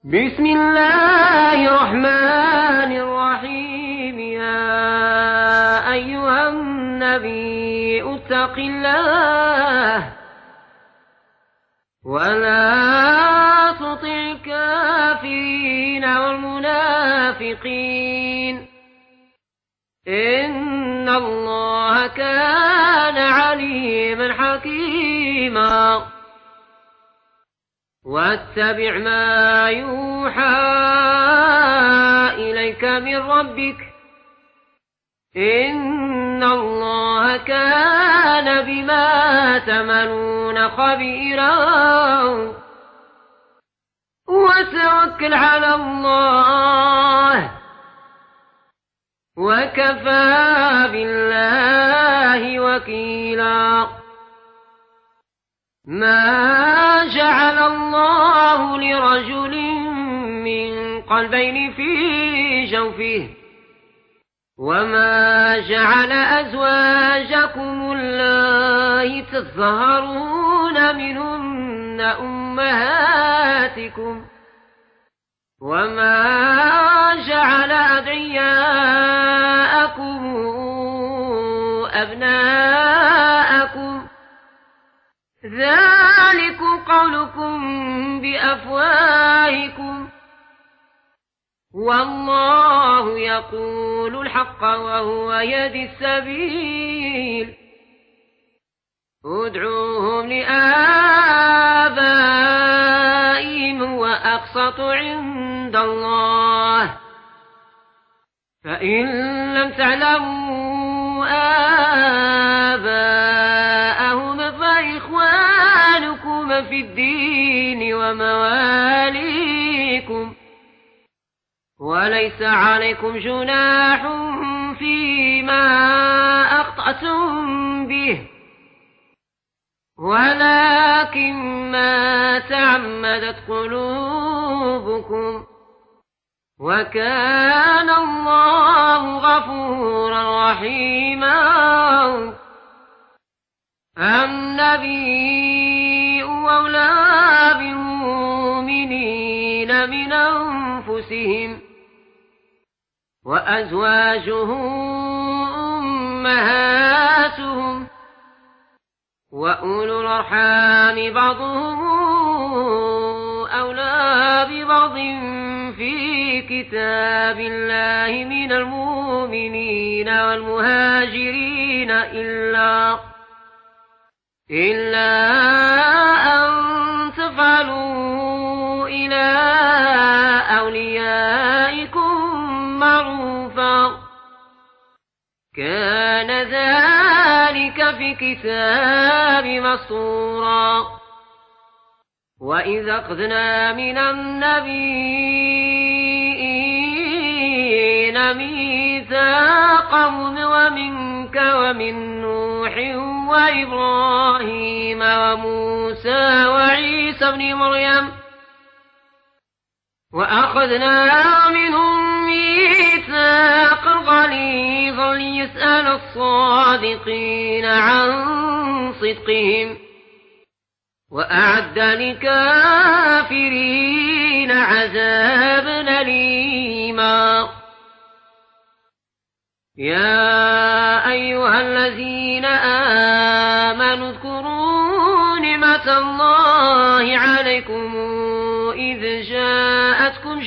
بسم الله الرحمن الرحيم. يا أيها النبي اتق الله ولا تطع الكافرين والمنافقين إن الله كان عليما حكيما. واتبع ما يوحى إليك من ربك إن الله كان بما تعملون خبيرا. وتوكل على الله وكفى بالله وكيلا. ما جعل الله لرجل من قلبين في جوفه وما جعل أزواجكم اللائي تظهرون منهن أمهاتكم وما جعل أدعياءكم أبناءكم ذلكم قولكم بأفواهكم والله يقول الحق وهو يهدي السبيل. ادعوهم لآبائهم وأقسط عند الله فإن لم تعلموا آباءهم فإخوانكم في الدين ومواليكم وليس عليكم جناح فيما أخطأتم به ولكن ما تعمدت قلوبكم وكان الله غفورا رحيما. النبي أولى بالمؤمنين من أنفسهم وأزواجه أمهاتهم وأولو الأرحام بعضهم أولى ببعض في كتاب الله من المؤمنين والمهاجرين إلا أن تفعلوا إلى أوليائكم معروفا كان ذلك في كتاب مسطورا. وإذا أخذنا من النبيين ميثاقهم ومنك ومن نوح وإبراهيم وموسى وعيسى ابن مريم وأخذنا منهم ميثاقا غليظا ليسأل الصادقين عن صدقهم وأعد للكافرين عذابا أليما. يا أيها الذين آمنوا اذكروا نعمة الله عليكم إذ جاءتكم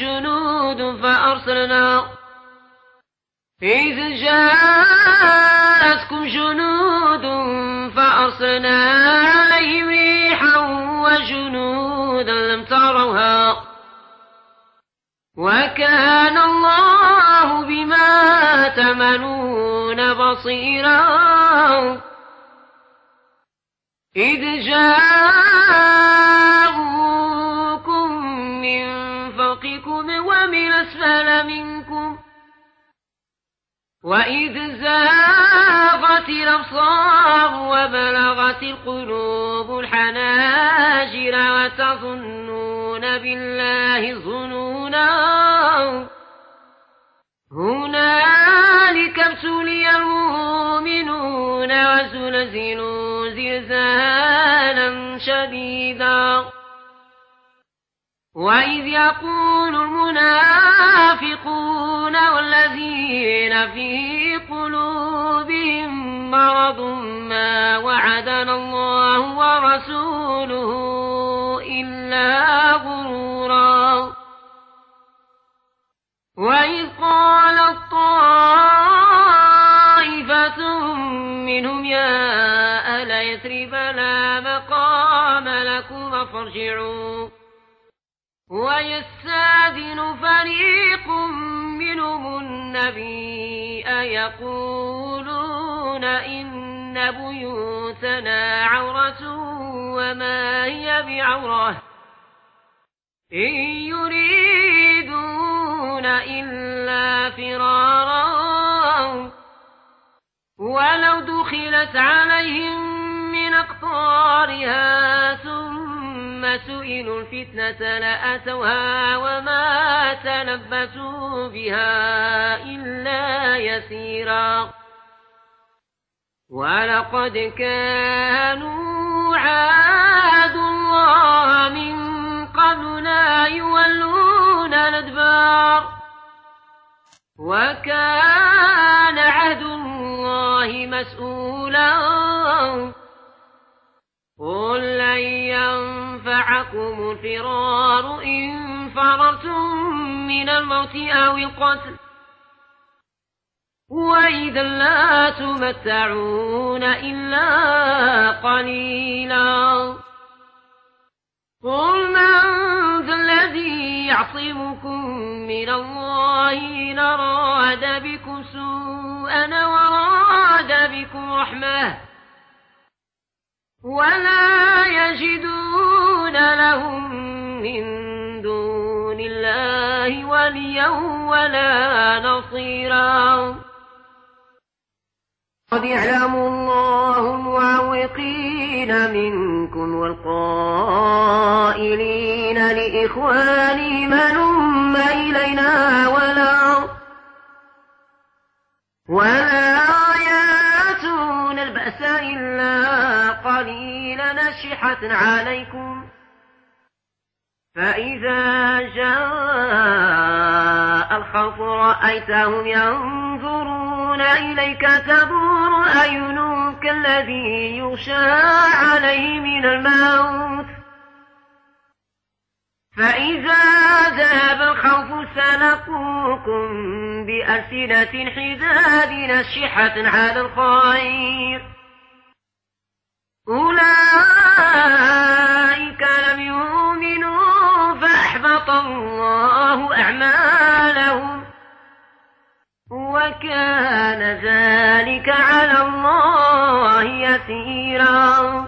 جنود فأرسلنا عليهم ريحا وجنودا لم تروها وكان الله بما تعملون بصيرا. إذ جاءوكم من فوقكم ومن أسفل منكم وإذ زاغت الأبصار وبلغت القلوب الحناجر وتظنون بالله الظنونا هنالك ابتلي المؤمنون وزلزلوا زلزالا شديدا وإذ يقول المنافقون والذين في قلوبهم مرض ما وعدنا الله ورسوله إلا غرورا. وإذ قالت طائفة منهم يا أهل يثرب لا مقام لكم فارجعوا ويستأذن فريق منهم النبي يقولون إن بيوتنا عورة وما هي بعورة إن يريدون إلا فرارا ولو دخلت عليهم من أقطارها ثم سئلوا الفتنة لأتوها وما تلبثوا بها إلا يسيرا. ولقد كانوا عاهدوا الله من قبل لا يولون الأدبار وكان عهد الله مسؤولا. قل لن ينفعكم الفرار إن فررتم من الموت أو القتل وإذا لا تمتعون إلا قليلا. قل من ذا الذي يعصمكم من الله إن أراد بكم سوءا وراد بكم رحمة ولا يجدون لهم من دون الله وليا ولا نصيرا. قد يعلم الله المعوقين منكم والقائلين لإخوانهم هلم إلينا ولا يأتون البأس إلا قليلا نشحة عليكم فإذا جاء الخوف رأيتهم ينظرون إليك تدور أعينهم كالذي يغشى عليه من الموت فإذا ذهب الخوف سلقوكم بألسنة حداد نشحة على الخير أولئك لم يؤمنوا فأحبط الله أعمالهم وكان ذلك على الله يسيرا.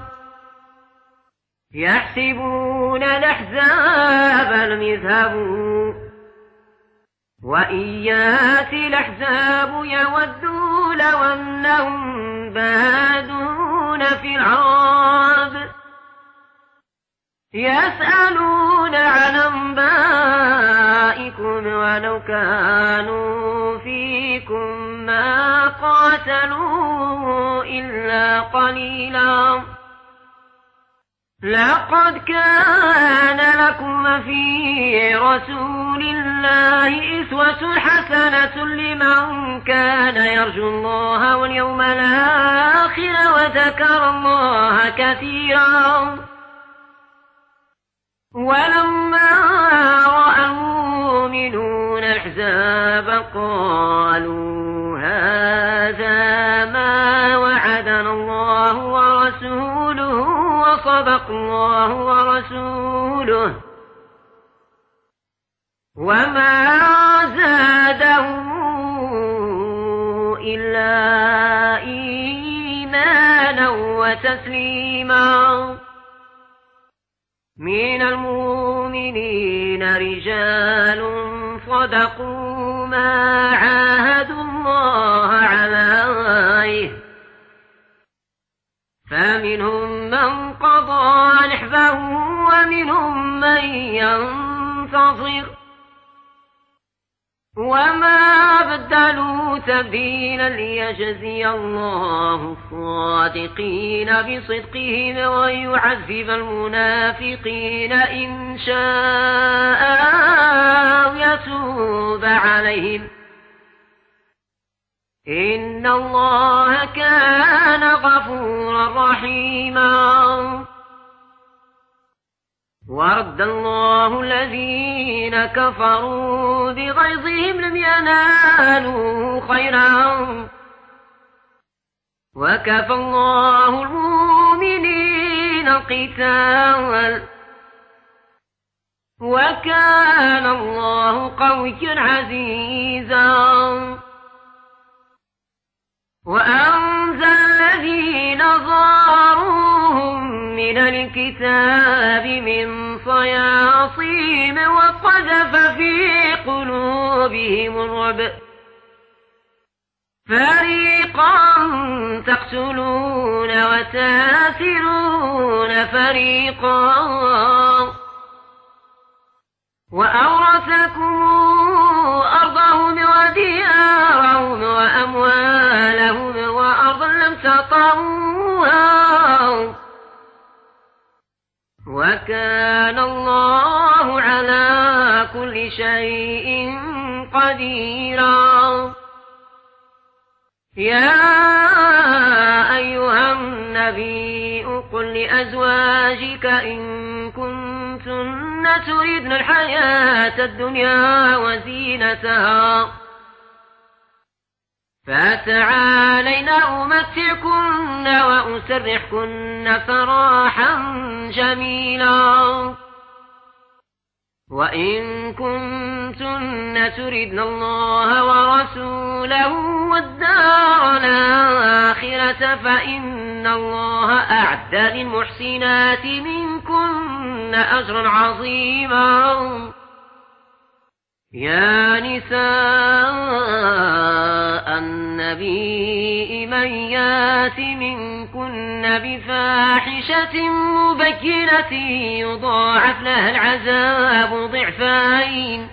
يحسبون الأحزاب لم يذهبوا وإن يأتي الأحزاب يودوا لو أنهم بادون في العرب يسألون عن أنبائكم ولو كانوا فيكم ما قاتلوا إلا قليلا. لقد كان لكم في رسول الله أسوة حسنة لمن كان يرجو الله واليوم الآخر وذكر الله كثيرا. ولما رأى المؤمنون الأحزاب قالوا هذا ما وعدنا الله ورسوله وصدق الله ورسوله وما زادهم إلا إيمانا وتسليما. من المؤمنين رجال صدقوا ما عاهدوا الله عليه فمنهم من قضى نحبه ومنهم من ينتظر وما بدلوا تبديلا ليجزي الله الصادقين بصدقهم ويعذب المنافقين إن شاء أو يتوب عليهم إن الله كان غفورا رحيما. ورد الله الذين كفروا بغيظهم لم ينالوا خيرا وكفى الله المؤمنين القتال وكان الله قويا عزيزا. وأنزل الذين ظاهروهم من الكتاب من صياصيم وقذف في قلوبهم الرعب فريقا تقتلون وتاسرون فريقا وأورثكم أرضهم وديارهم وأموالهم وأرضا لم تطئوها وكان الله على كل شيء قديرا. يا أيها النبي قل لأزواجك إن كنتن تردن الحياة الدنيا وزينتها فتعالين أمتعكن وأسرحكن سراحا جميلا. وإن كنتن تردن الله ورسوله والدار الآخرة فإن الله أعد للمحسنات منكن أجرا عظيما. يا نساء النبي من يات منكن بفاحشة مبينة يضاعف لها العذاب ضعفين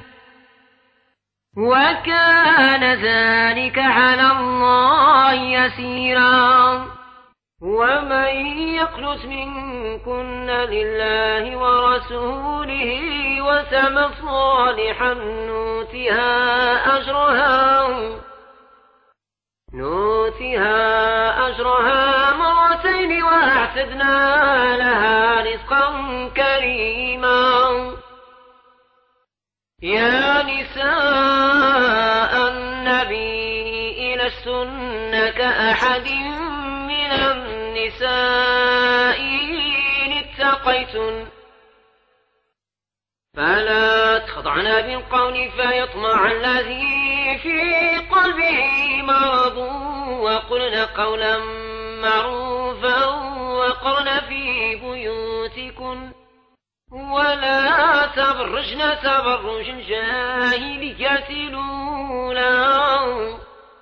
وكان ذلك على الله يسيرا. ومن يقنت منكن لله ورسوله وتعمل صالحا نؤتها أجرها مرتين وأعتدنا لها رزقا كريما. يا نساء النبي لستن كأحد من النساء إن اتقيتن فلا تخضعن بالقول فيطمع الذي في قلبه مرض وقلن قولا معروفا وقرن في بيوتكن ولا تبرجن تبرج الجاهلية الأولى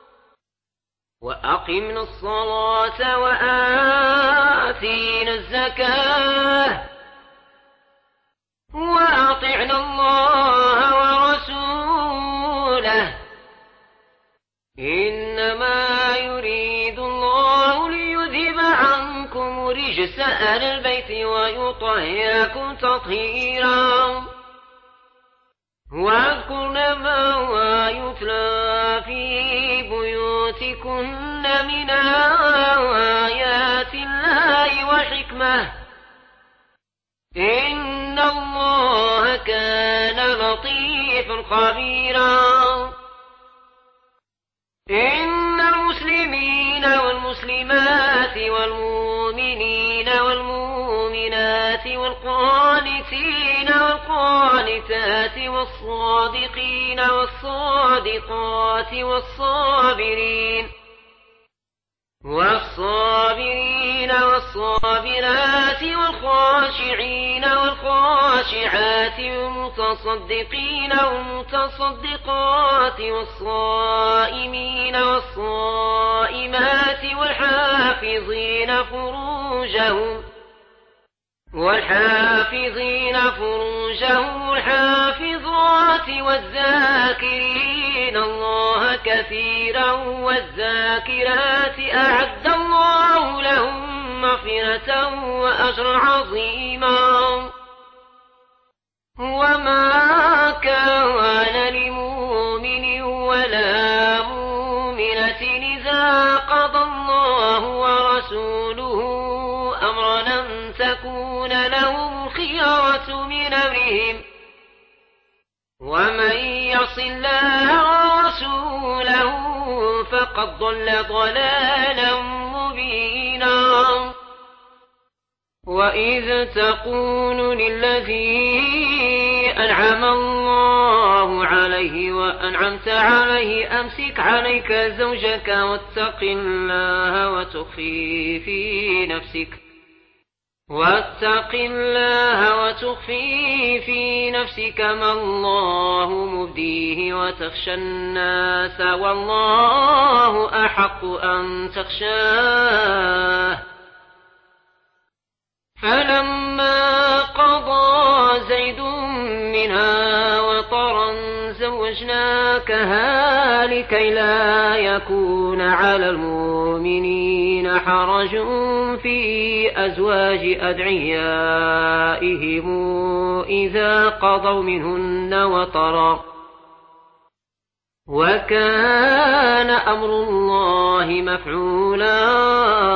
وأقمنا الصلاة وآتينا الزكاة وأطعنا الله ورسوله إنما يريد الله ليذهب عنكم رجس أهل البيت ويطهركم تطهيرا. واذكرن ما يتلى في بيوتكن من آيات الله والحكمة إن الله كان لطيفا خبيرا. إن المسلمين والمسلمات والمؤمنين والمؤمنات والقانتين والقانتات والصادقين والصادقات والصابرين والصابرات والخاشعين والخاشعات والمتصدقين والمتصدقات والصائمين والصائمات والحافظين فروجهم والحافظات والذاكرين الله كثيرا والذاكرات أعد الله لهم مغفرة وأجرا عظيما. وما كان لمؤمن ولا مؤمنة إذا قضى الله ورسوله أمرا أن تكون لهم الخيرة من أمرهم ومن يعص الله ورسوله فقد ضل ضلالا مبينا. وإذ تقول للذي أنعم الله عليه وأنعمت عليه أمسك عليك زوجك واتق الله وتخفي في نفسك ما الله مبديه وتخشى الناس والله أحق أن تخشاه. فلما قضى زيد منها وطرا زوجناكها لكي لا يكون على المؤمنين حرج في أزواج أدعيائهم إذا قضوا منهن وطرا وكان أمر الله مفعولا.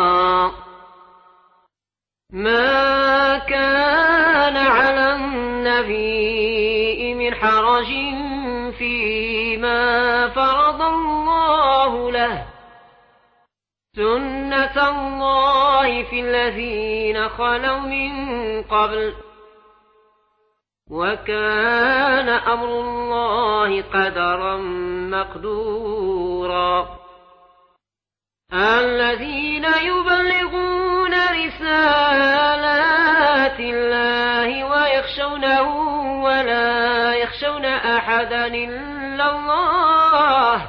ما كان على النبي من حرج فيما فرض الله له سنة الله في الذين خلوا من قبل وكان أمر الله قدرا مقدورا. الذين يبلغون رسالات الله ويخشونه ولا يخشون أحدا إلا الله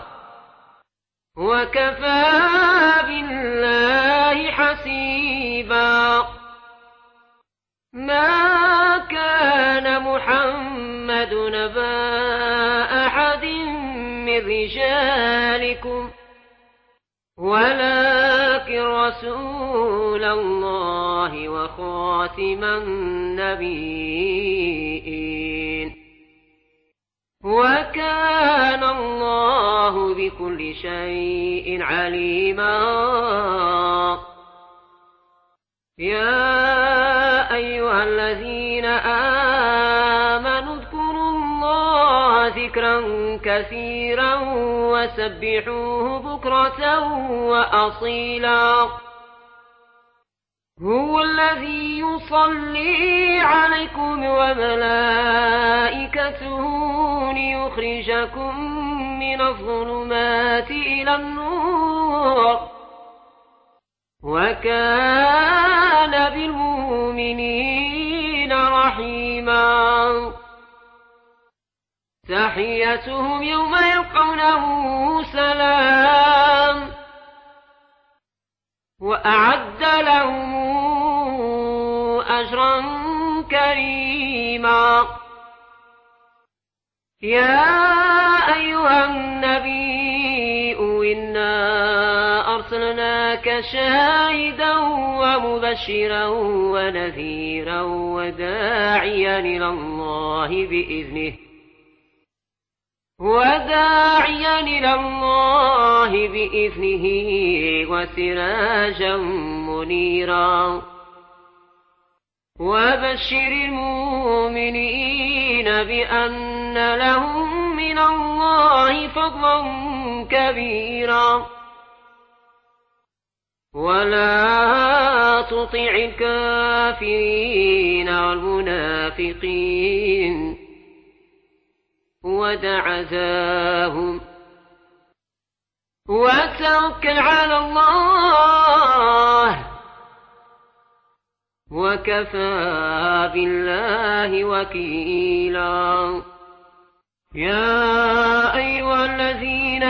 وكفى بالله حسيبا. ما كان محمد نبا أحد من رجالكم ولكن رسول الله وخاتم النبيين وكان الله بكل شيء عليما. يا أيها الذين آمنوا اذكروا الله ذكرا كثيرا وسبحوه بكرة وأصيلا. هو الذي يصلي عليكم وملائكته ليخرجكم من الظلمات إلى النور وكان بالمؤمنين رحيما. تحيتهم يوم يلقونه سلام وأعد لهم أجرا كريما. يا أيها النبي إنا أرسلناك شاهدا ومبشرا ونذيرا وداعيا إلى الله بإذنه وسراجا منيرا. وبشر المؤمنين بأن لهم من الله فضلا كبيرا. ولا تطع الكافرين والمنافقين ودع ذاهم وتوكل على الله وكفى بالله وكيلا. يا أيها الذين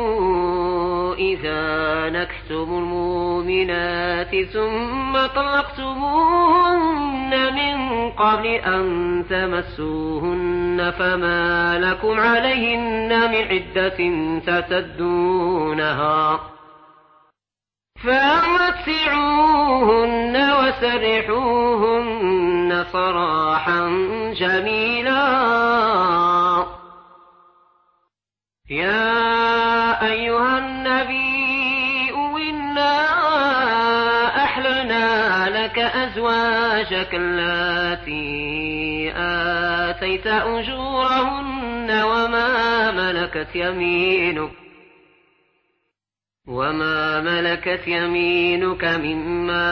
آمنوا إذا نكحتم المؤمنات ثم طلقتم طلقتموهن من قبل أن تمسوهن فما لكم عليهن من عدة تعتدونها فمتعوهن وسرحوهن سراحا جميلا. يا أيها النبي إنا أحللنا لك أزواجك اللاتي آتيت أجورهن وما ملكت يمينك مما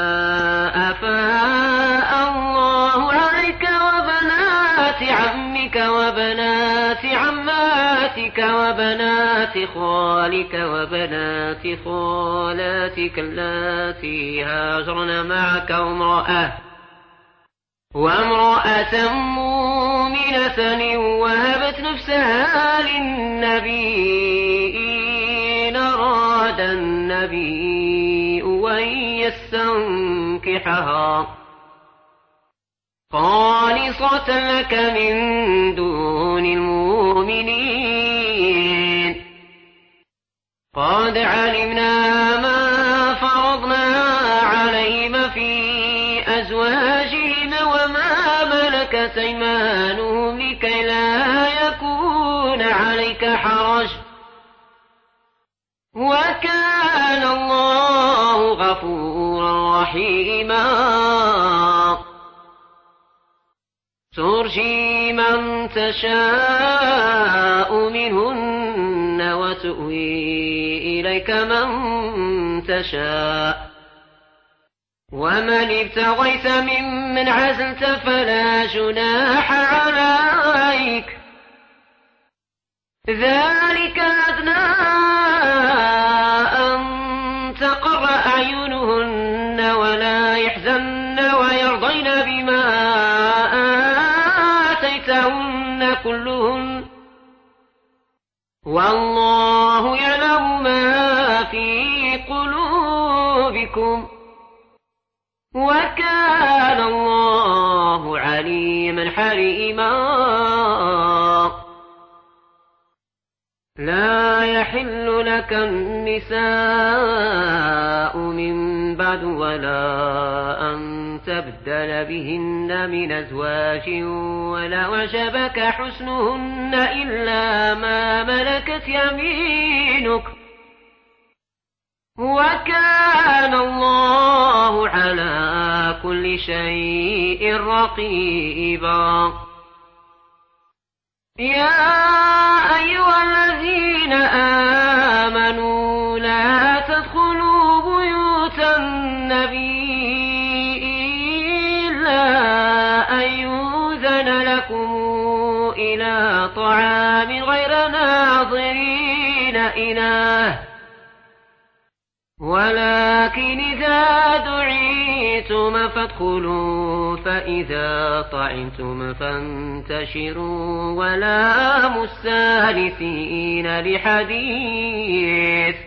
أفاء الله عليك وبنات عمك وبنات عماتك وبنات خالك وبنات خالاتك اللاتي هاجرن معك وامرأة مؤمنة وهبت نفسها للنبي إن أراد النبي أن يستنكحها خالصة لك من دون المؤمنين. قد علمنا ما فرضنا عليهم في أزواجهم وما ملكت أيمانهم لكي لا يكون عليك حرج وكان الله غفورا رحيما. ترجي من تشاء منهن وتؤوي إليك من تشاء ومن ابتغيت ممن عزلت فلا جناح عليك ذلك أدنى أن تقر أعينهن ولا يحزن ويرضين بما آتيتهن كلهن والله يعلم ما في قلوبكم وكان الله عليما حليما. لا يحل لك النساء من بعد ولا أن تبدل بهن من أزواج ولا أعجبك حسنهن إلا ما ملكت يمينك وكان الله على كل شيء رقيبا. يا أيها الذين آمنوا لا تدخلوا بيوت النبي إلا أن يؤذن لكم إلى طعام غير ناظرين إناه ولكن إذا دعيتم فادخلوا فإذا طعمتم فانتشروا ولا مستأنسين لحديث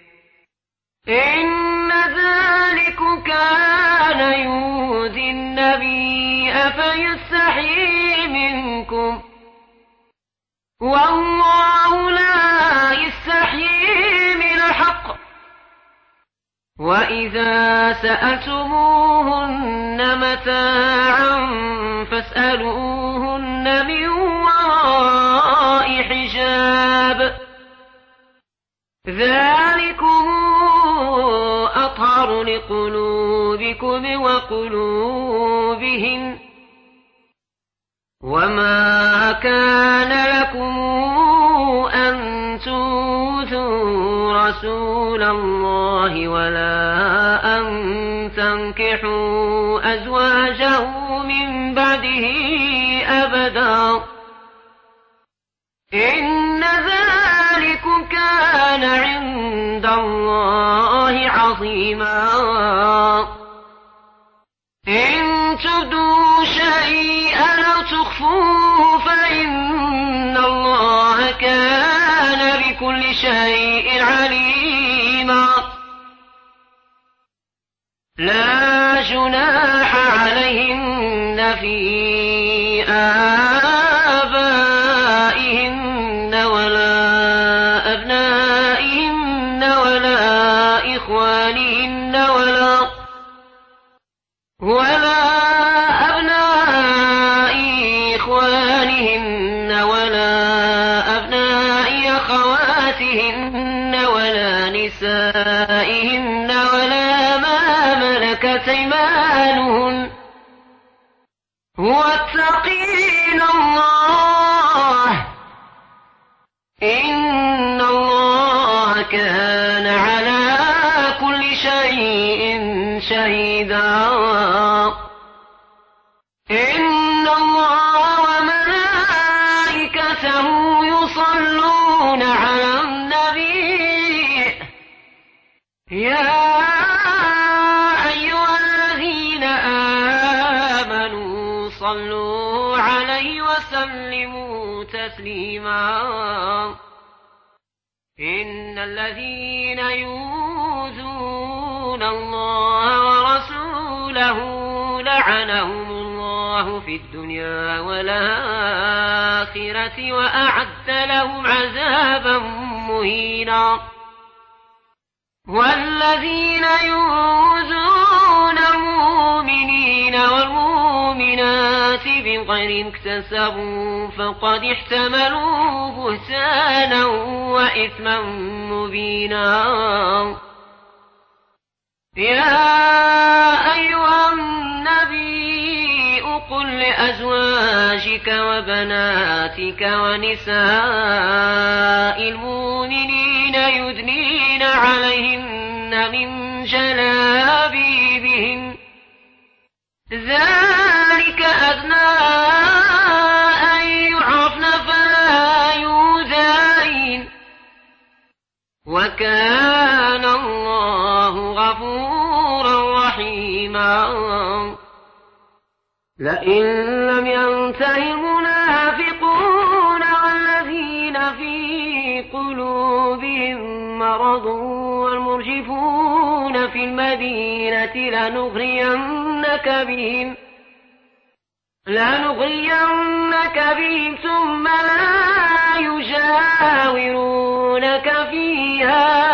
إن ذلك كان يؤذي النبي فيستحيي منكم والله لا يستحيي من الحق. وإذا سألتموهن متاعا فاسألوهن من وراء حجاب ذلكم أطهر لقلوبكم وقلوبهن وما كان لكم أن تؤذوا رسول الله ولا أن تنكحوا أزواجه من بعده أبدا إن ذلك كان عند الله عظيما. إن تبدوا شيئا أو تخفوه فإن الله كان بكل شيء عليما. لا جناح أزواجهن ولا أبناء أخواتهن ولا نسائهن ولا ما ملكت أيمانهن واتقين الله إن الله كان على كل شيء شهيدا إن الله وملائكته يصلون على النبي يا أيها الذين آمنوا صلوا عليه وسلموا تسليما إن الذين يؤذون الله ورسوله لعنهم الله في الدنيا والآخرة وأعد لهم عذابا مهينا والذين يؤذون المؤمنين والمؤمنات بغير اكتسبوا فقد احتملوا بهتانا وإثما مبينا يا أيها النبي قل لأزواجك وبناتك ونساء المؤمنين يدنين عليهن من جلابيبهن ذلك أدنى أن يعرفن فلا يؤذين وكان الله غفورا رحيما لئن لم ينته المنافقون والذين في قلوبهم مرض والمرجفون في المدينة لنغرينك بهم ثم لا يجاورونك فيها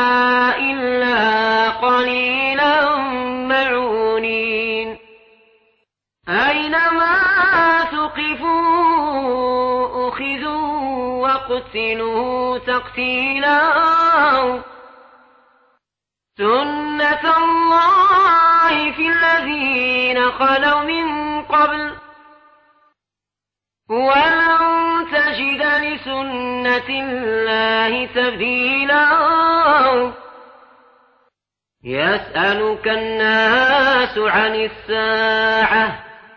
إلا قليلا ملعونين أينما ثقفوا أخذوا وقتلوا تقتيلا سنة الله في الذين خلوا من قبل ولن تجد لسنة الله تبديلا يسألك الناس عن الساعة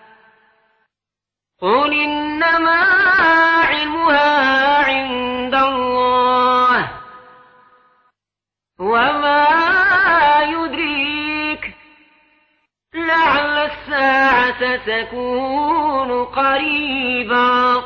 قل إنما علمها عند الله وما يدريك لعل الساعة تكون قريبا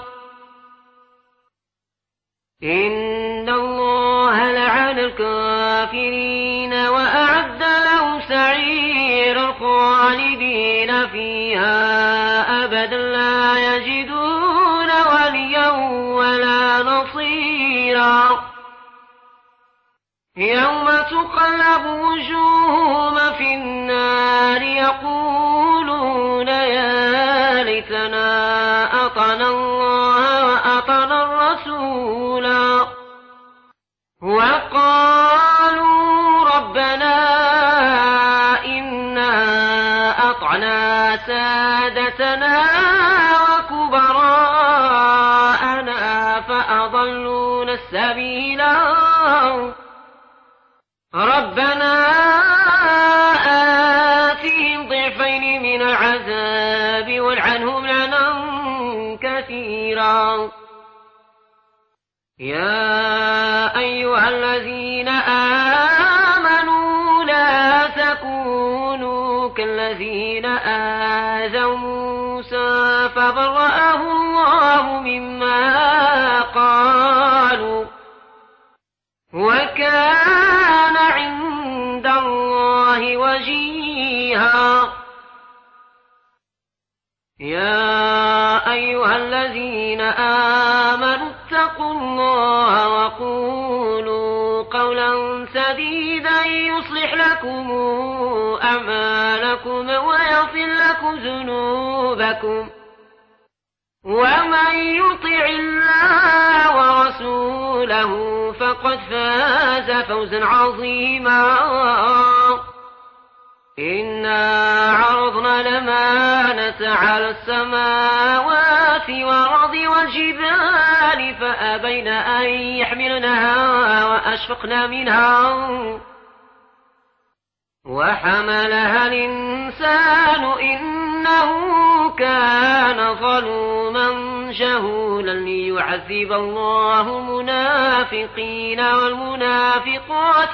إن الله لعن الكافرين وأعد له سعيرا خالدين فيها أبدا لا يجدون وليا ولا نصيرا يوم تقلب وجوههم في النار يقولون يا ليتنا أطعنا الله وأطعنا الرسولا وقالوا ربنا إنا أطعنا سادتنا وكبراءنا فأضلونا السبيلا ربنا آتهم ضعفين من العذاب والعنهم لعنا كثيرا يا أيها الذين آمنوا لا تكونوا كالذين آذوا موسى فبرأه الله مما قالوا وكان عند الله وجيها يا أيها الذين آمنوا اتقوا الله وقولوا قولا سديدا يصلح لكم أعمالكم ويغفر لكم ذنوبكم ومن يطع الله ورسوله فقد فاز فوزا عظيما. إنا عرضنا الأمانة على السماوات والأرض والجبال فأبين أن يحملنها وأشفقن منها وحملها الإنسان إنه كان ظلوما جهولا. ليعذب الله المنافقين والمنافقات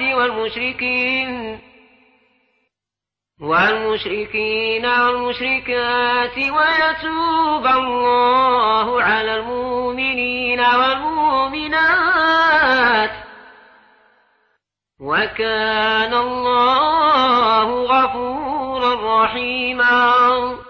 والمشركين والمشركات ويتوب الله على المؤمنين والمؤمنات وكان الله غفورا رحيما.